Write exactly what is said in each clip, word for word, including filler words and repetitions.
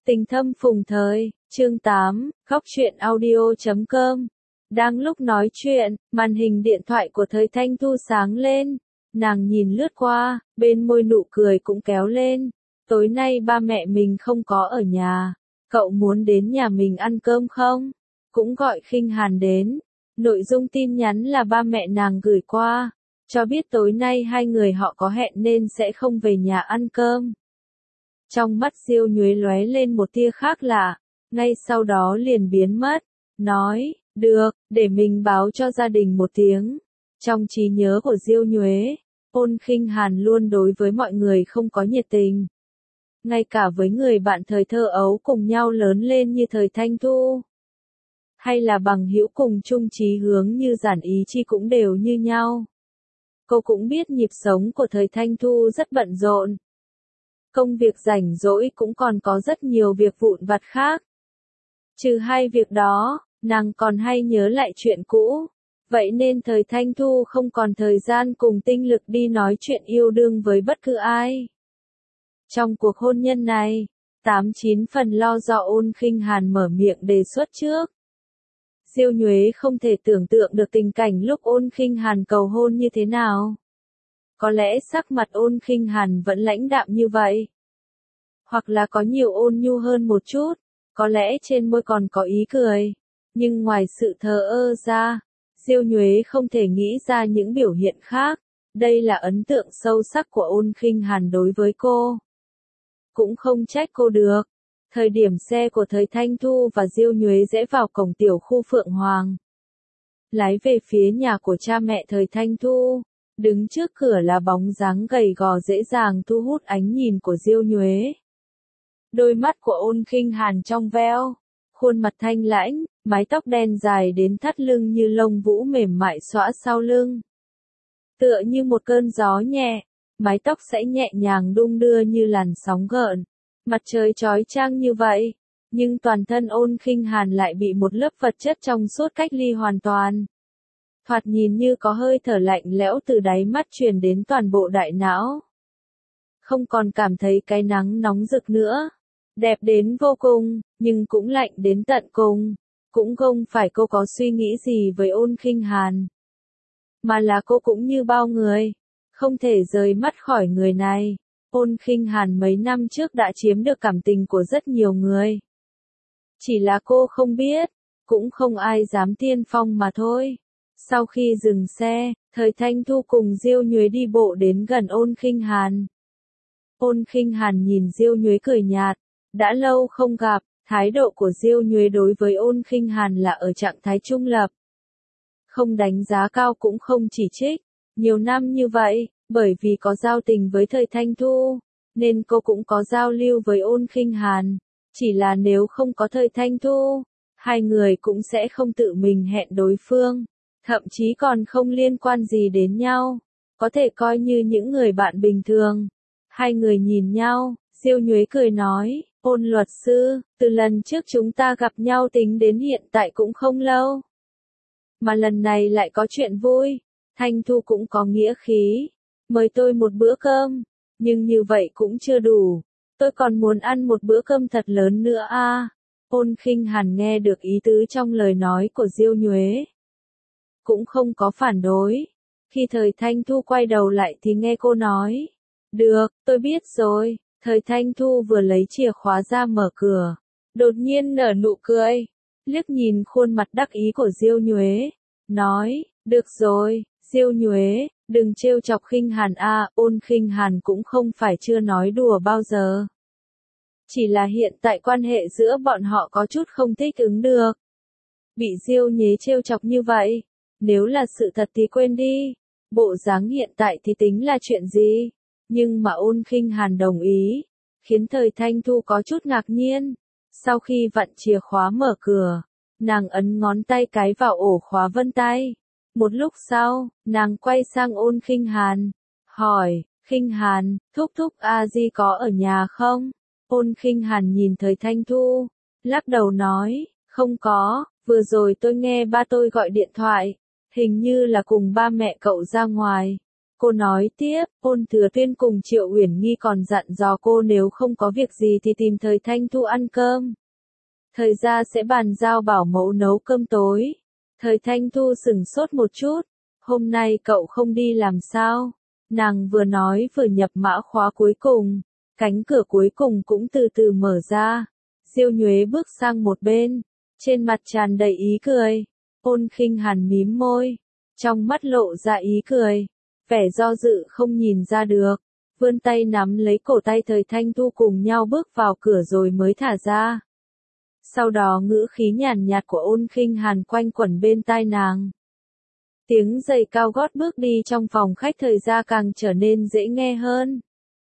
Tình thâm phùng thời, chương tám, khóc chuyện audio chấm com. Đang lúc nói chuyện, màn hình điện thoại của Thời Thanh Thu sáng lên. Nàng nhìn lướt qua, bên môi nụ cười cũng kéo lên. Tối nay ba mẹ mình không có ở nhà. Cậu muốn đến nhà mình ăn cơm không? Cũng gọi Khinh Hàn đến. Nội dung tin nhắn là ba mẹ nàng gửi qua. Cho biết tối nay hai người họ có hẹn nên sẽ không về nhà ăn cơm. Trong mắt Diêu Nhuế lóe lên một tia khác lạ, ngay sau đó liền biến mất, nói, được, để mình báo cho gia đình một tiếng. Trong trí nhớ của Diêu Nhuế, Ôn Khinh Hàn luôn đối với mọi người không có nhiệt tình. Ngay cả với người bạn thời thơ ấu cùng nhau lớn lên như Thời Thanh Thu. Hay là bằng hữu cùng chung chí hướng như Giản Ý Chi cũng đều như nhau. Cô cũng biết nhịp sống của Thời Thanh Thu rất bận rộn. Công việc rảnh rỗi cũng còn có rất nhiều việc vụn vặt khác. Trừ hai việc đó, nàng còn hay nhớ lại chuyện cũ. Vậy nên Thời Thanh Thu không còn thời gian cùng tinh lực đi nói chuyện yêu đương với bất cứ ai. Trong cuộc hôn nhân này, tám chín phần lo do Ôn Khinh Hàn mở miệng đề xuất trước. Diêu Nhuế không thể tưởng tượng được tình cảnh lúc Ôn Khinh Hàn cầu hôn như thế nào. Có lẽ sắc mặt Ôn Khinh Hàn vẫn lãnh đạm như vậy. Hoặc là có nhiều ôn nhu hơn một chút, có lẽ trên môi còn có ý cười. Nhưng ngoài sự thờ ơ ra, Diêu Nhuế không thể nghĩ ra những biểu hiện khác. Đây là ấn tượng sâu sắc của Ôn Khinh Hàn đối với cô. Cũng không trách cô được. Thời điểm xe của Thời Thanh Thu và Diêu Nhuế rẽ vào cổng tiểu khu Phượng Hoàng. Lái về phía nhà của cha mẹ Thời Thanh Thu. Đứng trước cửa là bóng dáng gầy gò dễ dàng thu hút ánh nhìn của Diêu Nhuế. Đôi mắt của Ôn Khinh Hàn trong veo, khuôn mặt thanh lãnh, mái tóc đen dài đến thắt lưng như lông vũ mềm mại xõa sau lưng. Tựa như một cơn gió nhẹ, mái tóc sẽ nhẹ nhàng đung đưa như làn sóng gợn. Mặt trời chói chang như vậy, nhưng toàn thân Ôn Khinh Hàn lại bị một lớp vật chất trong suốt cách ly hoàn toàn. Thoạt nhìn như có hơi thở lạnh lẽo từ đáy mắt truyền đến toàn bộ đại não. Không còn cảm thấy cái nắng nóng rực nữa. Đẹp đến vô cùng, nhưng cũng lạnh đến tận cùng. Cũng không phải cô có suy nghĩ gì với Ôn Khinh Hàn. Mà là cô cũng như bao người. Không thể rời mắt khỏi người này. Ôn Khinh Hàn mấy năm trước đã chiếm được cảm tình của rất nhiều người. Chỉ là cô không biết. Cũng không ai dám tiên phong mà thôi. Sau khi dừng xe, Thời Thanh Thu cùng Diêu Nhuế đi bộ đến gần Ôn Khinh Hàn. Ôn Khinh Hàn nhìn Diêu Nhuế cười nhạt. Đã lâu không gặp, thái độ của Diêu Nhuế đối với Ôn Khinh Hàn là ở trạng thái trung lập. Không đánh giá cao cũng không chỉ trích. Nhiều năm như vậy, bởi vì có giao tình với Thời Thanh Thu, nên cô cũng có giao lưu với Ôn Khinh Hàn. Chỉ là nếu không có Thời Thanh Thu, hai người cũng sẽ không tự mình hẹn đối phương. Thậm chí còn không liên quan gì đến nhau. Có thể coi như những người bạn bình thường. Hai người nhìn nhau, Diêu Nhuế cười nói, Ôn luật sư, từ lần trước chúng ta gặp nhau tính đến hiện tại cũng không lâu. Mà lần này lại có chuyện vui. Thanh Thu cũng có nghĩa khí. Mời tôi một bữa cơm. Nhưng như vậy cũng chưa đủ. Tôi còn muốn ăn một bữa cơm thật lớn nữa a. À. Ôn Khinh Hàn nghe được ý tứ trong lời nói của Diêu Nhuế. Cũng không có phản đối. Khi Thời Thanh Thu quay đầu lại thì nghe cô nói. Được, tôi biết rồi. Thời Thanh Thu vừa lấy chìa khóa ra mở cửa. Đột nhiên nở nụ cười. Liếc nhìn khuôn mặt đắc ý của Diêu Nhuế. Nói, được rồi, Diêu Nhuế, đừng trêu chọc Khinh Hàn a. À, Ôn Khinh Hàn cũng không phải chưa nói đùa bao giờ. Chỉ là hiện tại quan hệ giữa bọn họ có chút không thích ứng được. Bị Diêu Nhuế trêu chọc như vậy. Nếu là sự thật thì quên đi. Bộ dáng hiện tại thì tính là chuyện gì? Nhưng mà Ôn Khinh Hàn đồng ý. Khiến Thời Thanh Thu có chút ngạc nhiên. Sau khi vặn chìa khóa mở cửa, nàng ấn ngón tay cái vào ổ khóa vân tay. Một lúc sau, nàng quay sang Ôn Khinh Hàn. Hỏi, Khinh Hàn, thúc thúc a di có ở nhà không? Ôn Khinh Hàn nhìn Thời Thanh Thu. Lắc đầu nói, không có, vừa rồi tôi nghe ba tôi gọi điện thoại. Hình như là cùng ba mẹ cậu ra ngoài. Cô nói tiếp, Ôn Thừa Tuyên cùng Triệu Uyển Nghi còn dặn dò cô nếu không có việc gì thì tìm thời Thanh Thu ăn cơm. Thời gia sẽ bàn giao bảo mẫu nấu cơm tối. Thời Thanh Thu sửng sốt một chút. Hôm nay cậu không đi làm sao? Nàng vừa nói vừa nhập mã khóa cuối cùng. Cánh cửa cuối cùng cũng từ từ mở ra. Diêu Nhuế bước sang một bên. Trên mặt tràn đầy ý cười. Ôn Khinh Hàn mím môi. Trong mắt lộ ra ý cười. Vẻ do dự không nhìn ra được. Vươn tay nắm lấy cổ tay Thời Thanh Thu cùng nhau bước vào cửa rồi mới thả ra. Sau đó ngữ khí nhàn nhạt của Ôn Khinh Hàn quanh quẩn bên tai nàng. Tiếng giày cao gót bước đi trong phòng khách Thời gia càng trở nên dễ nghe hơn.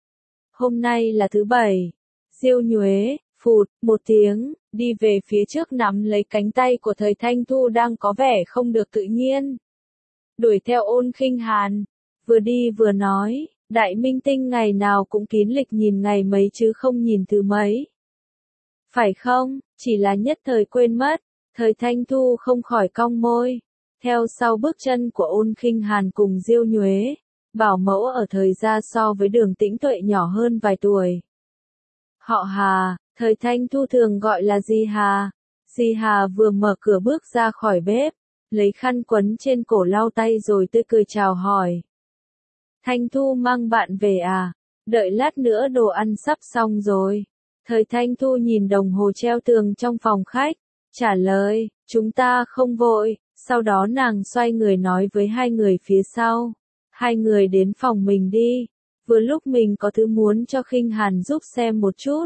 Hôm nay là thứ bảy. Diêu Nhuế, phụt, một tiếng, đi về phía trước nắm lấy cánh tay của Thời Thanh Thu đang có vẻ không được tự nhiên. Đuổi theo Ôn Khinh Hàn, vừa đi vừa nói, đại minh tinh ngày nào cũng kín lịch nhìn ngày mấy chứ không nhìn thứ mấy. Phải không, chỉ là nhất thời quên mất. Thời Thanh Thu không khỏi cong môi. Theo sau bước chân của Ôn Khinh Hàn cùng Diêu Nhuế, bảo mẫu ở Thời gia so với Đường Tĩnh Tuệ nhỏ hơn vài tuổi. Họ Hà, Thời Thanh Thu thường gọi là Di Hà. Di Hà vừa mở cửa bước ra khỏi bếp, lấy khăn quấn trên cổ lau tay rồi tươi cười chào hỏi. Thanh Thu mang bạn về à? Đợi lát nữa đồ ăn sắp xong rồi. Thời Thanh Thu nhìn đồng hồ treo tường trong phòng khách, trả lời, chúng ta không vội. Sau đó nàng xoay người nói với hai người phía sau. Hai người đến phòng mình đi. Vừa lúc mình có thứ muốn cho Khinh Hàn giúp xem một chút.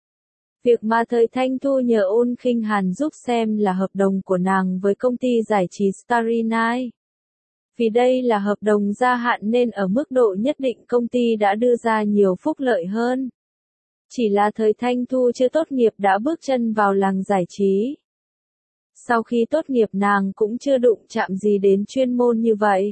Việc mà Thời Thanh Thu nhờ Ôn Khinh Hàn giúp xem là hợp đồng của nàng với công ty giải trí Starry Night. Vì đây là hợp đồng gia hạn nên ở mức độ nhất định công ty đã đưa ra nhiều phúc lợi hơn. Chỉ là Thời Thanh Thu chưa tốt nghiệp đã bước chân vào làng giải trí. Sau khi tốt nghiệp nàng cũng chưa đụng chạm gì đến chuyên môn như vậy.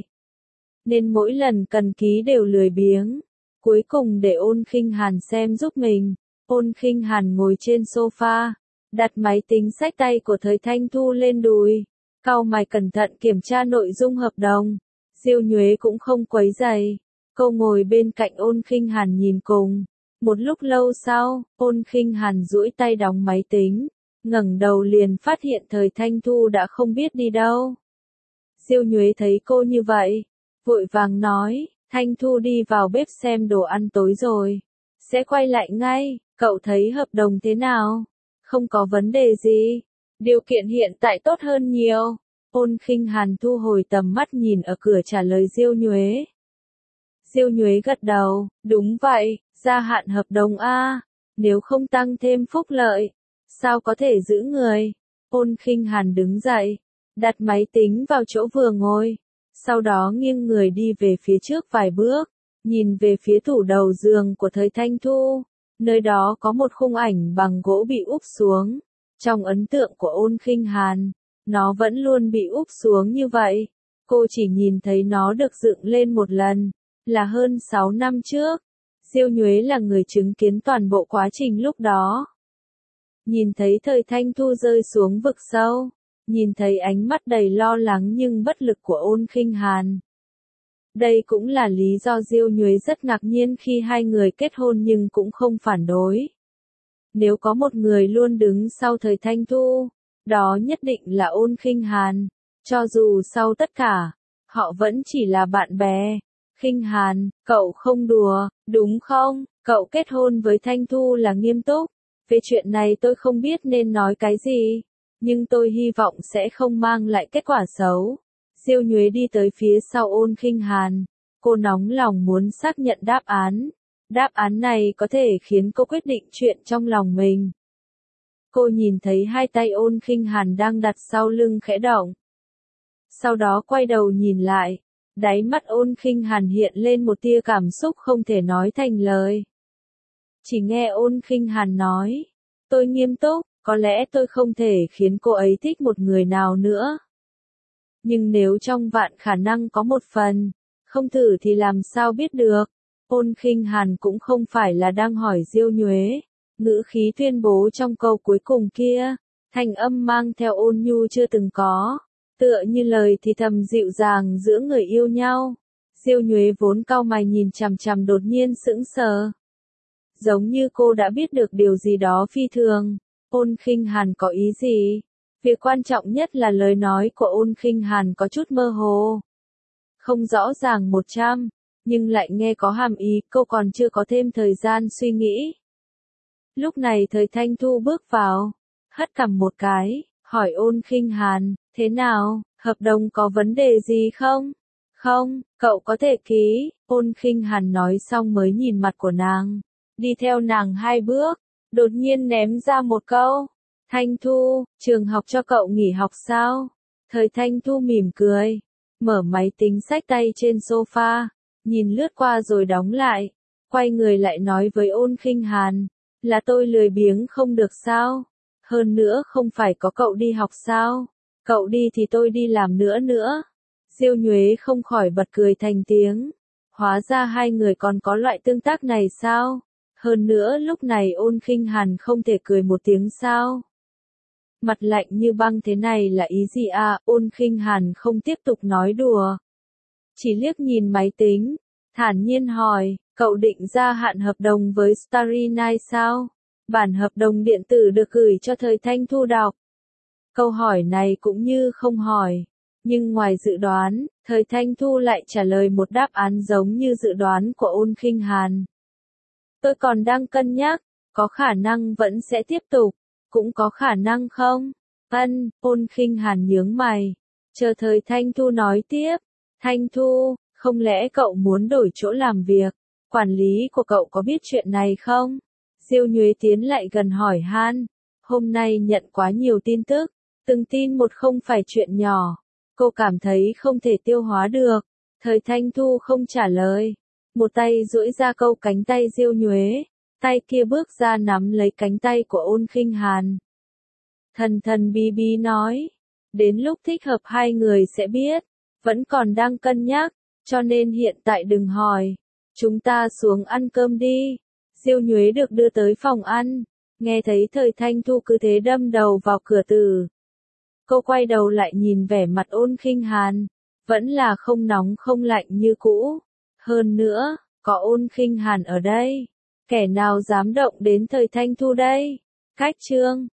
Nên mỗi lần cần ký đều lười biếng. Cuối cùng để Ôn Khinh Hàn xem giúp mình. Ôn Khinh Hàn ngồi trên sofa, đặt máy tính xách tay của Thời Thanh Thu lên đùi. Cau mày cẩn thận kiểm tra nội dung hợp đồng. Diêu Nhuế cũng không quấy rầy. Cô ngồi bên cạnh Ôn Khinh Hàn nhìn cùng. Một lúc lâu sau, Ôn Khinh Hàn duỗi tay đóng máy tính. Ngẩng đầu liền phát hiện Thời Thanh Thu đã không biết đi đâu. Diêu Nhuế thấy cô như vậy, vội vàng nói, Thanh Thu đi vào bếp xem đồ ăn tối rồi. Sẽ quay lại ngay, cậu thấy hợp đồng thế nào? Không có vấn đề gì. Điều kiện hiện tại tốt hơn nhiều. Ôn Khinh Hàn thu hồi tầm mắt nhìn ở cửa trả lời Diêu Nhuế. Diêu Nhuế gật đầu, đúng vậy, gia hạn hợp đồng A. Nếu không tăng thêm phúc lợi, sao có thể giữ người? Ôn Khinh Hàn đứng dậy, đặt máy tính vào chỗ vừa ngồi. Sau đó nghiêng người đi về phía trước vài bước, nhìn về phía tủ đầu giường của Thời Thanh Thu. Nơi đó có một khung ảnh bằng gỗ bị úp xuống. Trong ấn tượng của Ôn Khinh Hàn, nó vẫn luôn bị úp xuống như vậy. Cô chỉ nhìn thấy nó được dựng lên một lần, là hơn sáu năm trước. Diêu Nhuế là người chứng kiến toàn bộ quá trình lúc đó. Nhìn thấy Thời Thanh Thu rơi xuống vực sâu, nhìn thấy ánh mắt đầy lo lắng nhưng bất lực của Ôn Khinh Hàn. Đây cũng là lý do Diêu Nhuế rất ngạc nhiên khi hai người kết hôn nhưng cũng không phản đối. Nếu có một người luôn đứng sau Thời Thanh Thu, đó nhất định là Ôn Khinh Hàn. Cho dù sau tất cả, họ vẫn chỉ là bạn bè. Khinh Hàn, cậu không đùa, đúng không? Cậu kết hôn với Thanh Thu là nghiêm túc. Về chuyện này tôi không biết nên nói cái gì, nhưng tôi hy vọng sẽ không mang lại kết quả xấu. Diêu Nhuế đi tới phía sau Ôn Khinh Hàn. Cô nóng lòng muốn xác nhận đáp án. Đáp án này có thể khiến cô quyết định chuyện trong lòng mình. Cô nhìn thấy hai tay Ôn Khinh Hàn đang đặt sau lưng khẽ động. Sau đó quay đầu nhìn lại. Đáy mắt Ôn Khinh Hàn hiện lên một tia cảm xúc không thể nói thành lời. Chỉ nghe Ôn Khinh Hàn nói, tôi nghiêm túc, có lẽ tôi không thể khiến cô ấy thích một người nào nữa. Nhưng nếu trong vạn khả năng có một phần, không thử thì làm sao biết được. Ôn Khinh Hàn cũng không phải là đang hỏi Diêu Nhuế. Ngữ khí tuyên bố trong câu cuối cùng kia, thanh âm mang theo ôn nhu chưa từng có. Tựa như lời thì thầm dịu dàng giữa người yêu nhau. Diêu Nhuế vốn cau mày nhìn chằm chằm đột nhiên sững sờ. Giống như cô đã biết được điều gì đó phi thường. Ôn Khinh Hàn có ý gì? Việc quan trọng nhất là lời nói của Ôn Khinh Hàn có chút mơ hồ. Không rõ ràng một trăm, nhưng lại nghe có hàm ý, cô còn chưa có thêm thời gian suy nghĩ. Lúc này Thời Thanh Thu bước vào, hất cằm một cái, hỏi Ôn Khinh Hàn, thế nào, hợp đồng có vấn đề gì không? Không, cậu có thể ký, Ôn Khinh Hàn nói xong mới nhìn mặt của nàng, đi theo nàng hai bước, đột nhiên ném ra một câu, Thanh Thu, trường học cho cậu nghỉ học sao? Thời Thanh Thu mỉm cười, mở máy tính xách tay trên sofa, nhìn lướt qua rồi đóng lại, quay người lại nói với Ôn Khinh Hàn, là tôi lười biếng không được sao? Hơn nữa không phải có cậu đi học sao? Cậu đi thì tôi đi làm nữa nữa. Diêu Nhuế không khỏi bật cười thành tiếng. Hóa ra hai người còn có loại tương tác này sao? Hơn nữa lúc này Ôn Khinh Hàn không thể cười một tiếng sao? Mặt lạnh như băng thế này là ý gì à? Ôn Khinh Hàn không tiếp tục nói đùa. Chỉ liếc nhìn máy tính, thản nhiên hỏi, cậu định gia hạn hợp đồng với Starry Night sao? Bản hợp đồng điện tử được gửi cho Thời Thanh Thu đọc. Câu hỏi này cũng như không hỏi. Nhưng ngoài dự đoán, Thời Thanh Thu lại trả lời một đáp án giống như dự đoán của Ôn Khinh Hàn. Tôi còn đang cân nhắc, có khả năng vẫn sẽ tiếp tục, cũng có khả năng không? Ân, Ôn Khinh Hàn nhướng mày. Chờ Thời Thanh Thu nói tiếp. Thanh Thu, không lẽ cậu muốn đổi chỗ làm việc? Quản lý của cậu có biết chuyện này không? Diêu Nhuế tiến lại gần hỏi han. Hôm nay nhận quá nhiều tin tức, từng tin một không phải chuyện nhỏ. Cô cảm thấy không thể tiêu hóa được. Thời Thanh Thu không trả lời. Một tay duỗi ra câu cánh tay Diêu Nhuế. Tay kia bước ra nắm lấy cánh tay của Ôn Khinh Hàn. Thần thần bí bí nói. Đến lúc thích hợp hai người sẽ biết. Vẫn còn đang cân nhắc. Cho nên hiện tại đừng hỏi. Chúng ta xuống ăn cơm đi. Diêu Nhuế được đưa tới phòng ăn. Nghe thấy Thời Thanh Thu cứ thế đâm đầu vào cửa tử. Cô quay đầu lại nhìn vẻ mặt Ôn Khinh Hàn. Vẫn là không nóng không lạnh như cũ. Hơn nữa, có Ôn Khinh Hàn ở đây. Kẻ nào dám động đến Thời Thanh Thu đây? Cách chương.